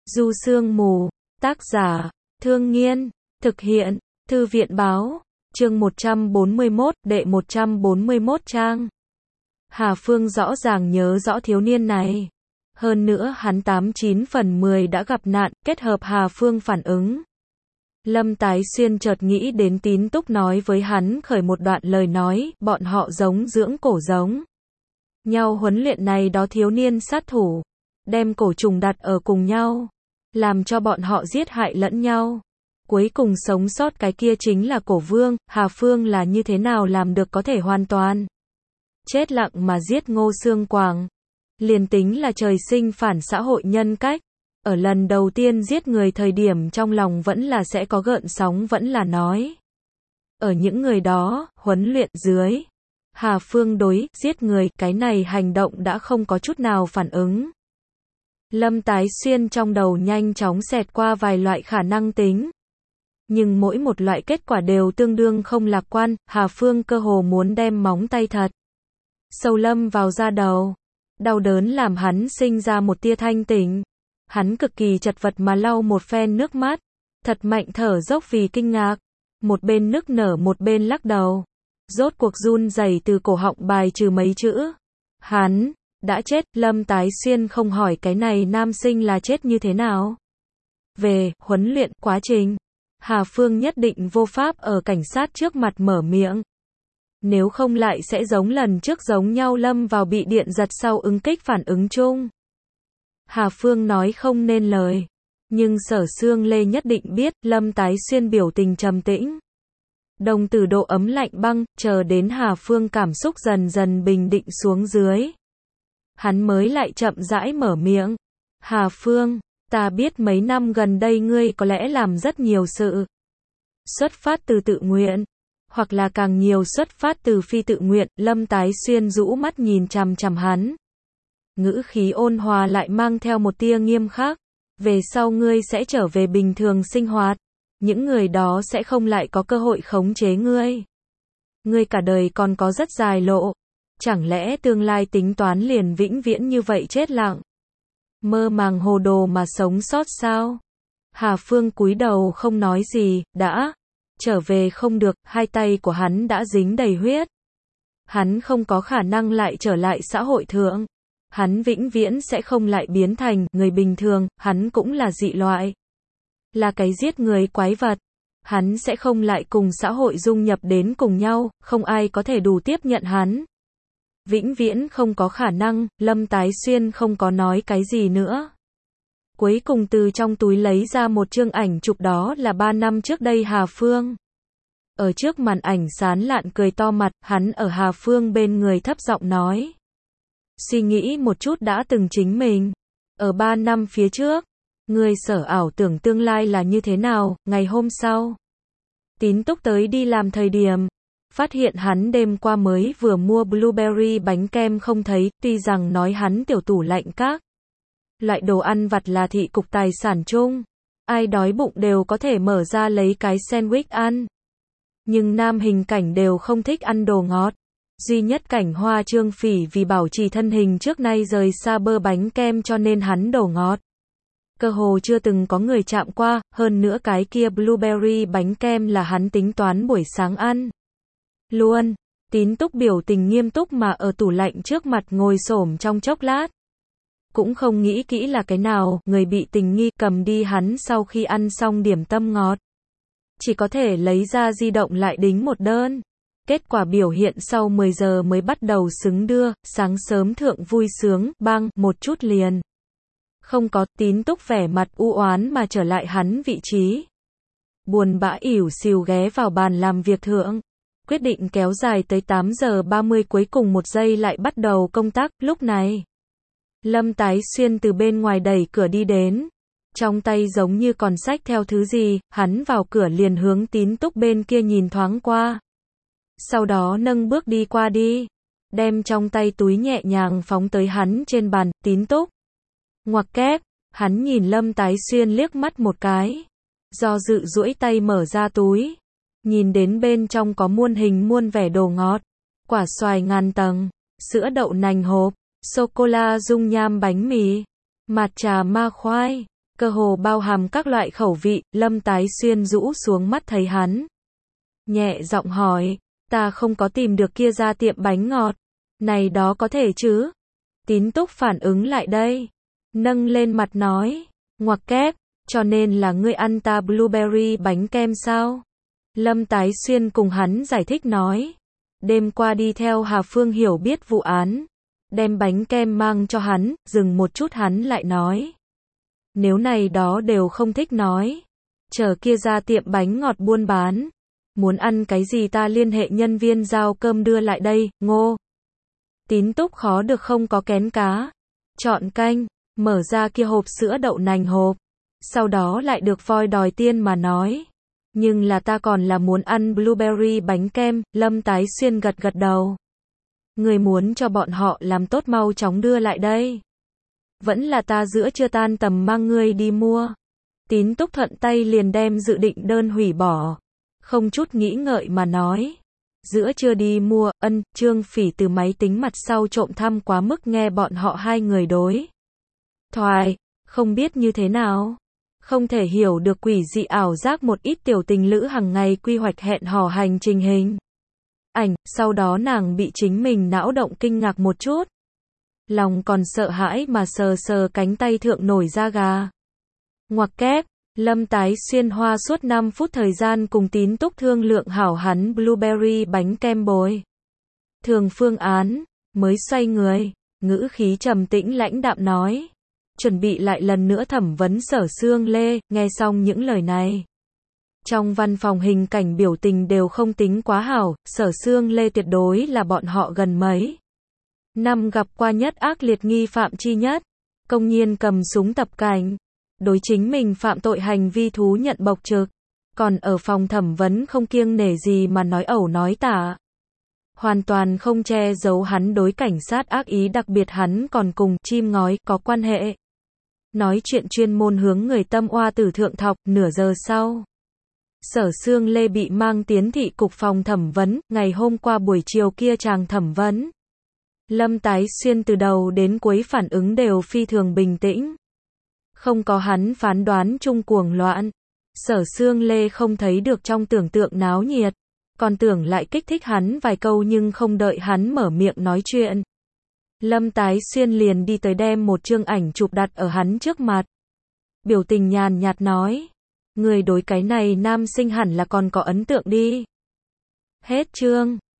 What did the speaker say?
Du Sương Mù, tác giả, Thương Nghiên, thực hiện, Thư viện Báo, chương 141, đệ 141 trang. Hà Phương rõ ràng nhớ rõ thiếu niên này. Hơn nữa hắn 89 phần 10 đã gặp nạn, kết hợp Hà Phương phản ứng. Lâm Tái Xuyên chợt nghĩ đến Tín Túc nói với hắn khởi một đoạn lời nói, bọn họ giống dưỡng cổ giống nhau huấn luyện này đó thiếu niên sát thủ, đem cổ trùng đặt ở cùng nhau, làm cho bọn họ giết hại lẫn nhau. Cuối cùng sống sót cái kia chính là cổ vương. Hà Phương là như thế nào làm được có thể hoàn toàn chết lặng mà giết Ngô Xương Quảng. Liền tính là trời sinh phản xã hội nhân cách, ở lần đầu tiên giết người thời điểm trong lòng vẫn là sẽ có gợn sóng, vẫn là nói. Ở những người đó, huấn luyện dưới, Hà Phương đối giết người, cái này hành động đã không có chút nào phản ứng. Lâm Tái Xuyên trong đầu nhanh chóng xẹt qua vài loại khả năng tính. Nhưng mỗi một loại kết quả đều tương đương không lạc quan. Hà Phương cơ hồ muốn đem móng tay thật sâu lâm vào da đầu. Đau đớn làm hắn sinh ra một tia thanh tỉnh. Hắn cực kỳ chật vật mà lau một phen nước mắt, thật mạnh thở dốc vì kinh ngạc. Một bên nức nở một bên lắc đầu. Rốt cuộc run rẩy từ cổ họng bài trừ mấy chữ. Hắn đã chết. Lâm Tái Xuyên không hỏi cái này nam sinh là chết như thế nào. Về huấn luyện quá trình, Hà Phương nhất định vô pháp ở cảnh sát trước mặt mở miệng. Nếu không lại sẽ giống lần trước giống nhau lâm vào bị điện giật sau ứng kích phản ứng chung. Hà Phương nói không nên lời. Nhưng Sở Xương Lê nhất định biết. Lâm Tái Xuyên biểu tình trầm tĩnh. Đồng tử độ ấm lạnh băng, chờ đến Hà Phương cảm xúc dần dần bình định xuống dưới. Hắn mới lại chậm rãi mở miệng. Hà Phương, ta biết mấy năm gần đây ngươi có lẽ làm rất nhiều sự. Xuất phát từ tự nguyện, hoặc là càng nhiều xuất phát từ phi tự nguyện. Lâm Tái Xuyên rũ mắt nhìn chằm chằm hắn. Ngữ khí ôn hòa lại mang theo một tia nghiêm khắc. Về sau ngươi sẽ trở về bình thường sinh hoạt. Những người đó sẽ không lại có cơ hội khống chế ngươi. Ngươi cả đời còn có rất dài lộ. Chẳng lẽ tương lai tính toán liền vĩnh viễn như vậy chết lặng, mơ màng hồ đồ mà sống sót sao? Hà Phương cúi đầu không nói gì. Đã trở về không được, hai tay của hắn đã dính đầy huyết. Hắn không có khả năng lại trở lại xã hội thượng. Hắn vĩnh viễn sẽ không lại biến thành người bình thường. Hắn cũng là dị loại, là cái giết người quái vật. Hắn sẽ không lại cùng xã hội dung nhập đến cùng nhau. Không ai có thể đủ tiếp nhận hắn. Vĩnh viễn không có khả năng. Lâm Tái Xuyên không có nói cái gì nữa. Cuối cùng từ trong túi lấy ra một chương ảnh chụp, đó là 3 năm trước đây Hà Phương. Ở trước màn ảnh sán lạn cười to mặt, hắn ở Hà Phương bên người thấp giọng nói. Suy nghĩ một chút đã từng chính mình. Ở 3 năm phía trước, người sở ảo tưởng tương lai là như thế nào. Ngày hôm sau, Tín Túc tới đi làm thời điểm, phát hiện hắn đêm qua mới vừa mua blueberry bánh kem không thấy. Tuy rằng nói hắn tiểu tủ lạnh các loại đồ ăn vặt là thị cục tài sản chung, ai đói bụng đều có thể mở ra lấy cái sandwich ăn. Nhưng Nam Hình Cảnh đều không thích ăn đồ ngọt. Duy nhất Cảnh Hoa Trương Phỉ vì bảo trì thân hình trước nay rời xa bơ bánh kem cho nên hắn đồ ngọt cơ hồ chưa từng có người chạm qua. Hơn nữa cái kia blueberry bánh kem là hắn tính toán buổi sáng ăn luôn. Tín Túc biểu tình nghiêm túc mà ở tủ lạnh trước mặt ngồi xổm trong chốc lát. Cũng không nghĩ kỹ là cái nào, người bị tình nghi cầm đi hắn sau khi ăn xong điểm tâm ngọt. Chỉ có thể lấy ra di động lại đính một đơn. Kết quả biểu hiện sau 10 giờ mới bắt đầu xứng đưa, sáng sớm thượng vui sướng, bang, một chút liền. Không có. Tín Túc vẻ mặt u oán mà trở lại hắn vị trí. Buồn bã ỉu xìu ghé vào bàn làm việc thượng. Quyết định kéo dài tới 8 giờ 30 cuối cùng một giây lại bắt đầu công tác. Lúc này, Lâm Tái Xuyên từ bên ngoài đẩy cửa đi đến. Trong tay giống như còn xách theo thứ gì. Hắn vào cửa liền hướng Tín Túc bên kia nhìn thoáng qua. Sau đó nâng bước đi qua đi. Đem trong tay túi nhẹ nhàng phóng tới hắn trên bàn. Tín Túc ngoặc kép. Hắn nhìn Lâm Tái Xuyên liếc mắt một cái. Do dự duỗi tay mở ra túi. Nhìn đến bên trong có muôn hình muôn vẻ đồ ngọt. Quả xoài ngàn tầng, sữa đậu nành hộp, sô-cô-la dung nham bánh mì, matcha ma khoai, cơ hồ bao hàm các loại khẩu vị. Lâm Tái Xuyên rũ xuống mắt thấy hắn, nhẹ giọng hỏi, ta không có tìm được kia ra tiệm bánh ngọt, này đó có thể chứ? Tín Túc phản ứng lại đây, nâng lên mặt nói, ngoặc kép, cho nên là ngươi ăn ta blueberry bánh kem sao? Lâm Tái Xuyên cùng hắn giải thích nói, đêm qua đi theo Hà Phương hiểu biết vụ án, đem bánh kem mang cho hắn, dừng một chút hắn lại nói, nếu này đó đều không thích nói, chờ kia ra tiệm bánh ngọt buôn bán, muốn ăn cái gì ta liên hệ nhân viên giao cơm đưa lại đây. Ngô Tín Túc khó được không có kén cá, chọn canh, mở ra kia hộp sữa đậu nành hộp, sau đó lại được voi đòi tiên mà nói, nhưng là ta còn là muốn ăn blueberry bánh kem. Lâm Tái Xuyên gật gật đầu, người muốn cho bọn họ làm tốt mau chóng đưa lại đây, vẫn là ta giữa trưa tan tầm mang ngươi đi mua. Tín Túc thuận tay liền đem dự định đơn hủy bỏ, không chút nghĩ ngợi mà nói, giữa trưa đi mua. Trương Phỉ từ máy tính mặt sau trộm thăm quá mức nghe bọn họ hai người đối thoại, không biết như thế nào, không thể hiểu được quỷ dị ảo giác một ít tiểu tình lữ hàng ngày quy hoạch hẹn hò hành trình hình ảnh. Sau đó nàng bị chính mình não động kinh ngạc một chút, lòng còn sợ hãi mà sờ sờ cánh tay thượng nổi da gà. Ngoặc kép, Lâm Tái Xuyên hoa suốt 5 phút thời gian cùng Tín Túc thương lượng hảo hắn blueberry bánh kem bồi thường phương án, mới xoay người, ngữ khí trầm tĩnh lãnh đạm nói, chuẩn bị lại lần nữa thẩm vấn Sở Xương Lê. Nghe xong những lời này, trong văn phòng hình cảnh biểu tình đều không tính quá hảo. Sở Xương Lê tuyệt đối là bọn họ gần mấy năm gặp qua nhất ác liệt nghi phạm chi nhất, công nhiên cầm súng tập cảnh, đối chính mình phạm tội hành vi thú nhận bộc trực, còn ở phòng thẩm vấn không kiêng nể gì mà nói ẩu nói tả, hoàn toàn không che giấu hắn đối cảnh sát ác ý. Đặc biệt hắn còn cùng chim ngói có quan hệ, nói chuyện chuyên môn hướng người tâm oa tử thượng thọc. Nửa giờ sau, Sở Xương Lê bị mang tiến thị cục phòng thẩm vấn. Ngày hôm qua buổi chiều kia chàng thẩm vấn, Lâm Tái Xuyên từ đầu đến cuối phản ứng đều phi thường bình tĩnh, không có hắn phán đoán chung cuồng loạn. Sở Xương Lê không thấy được trong tưởng tượng náo nhiệt, còn tưởng lại kích thích hắn vài câu, nhưng không đợi hắn mở miệng nói chuyện, Lâm Tái Xuyên liền đi tới đem một chương ảnh chụp đặt ở hắn trước mặt, biểu tình nhàn nhạt nói, người đối cái này nam sinh hẳn là còn có ấn tượng đi. Hết chương.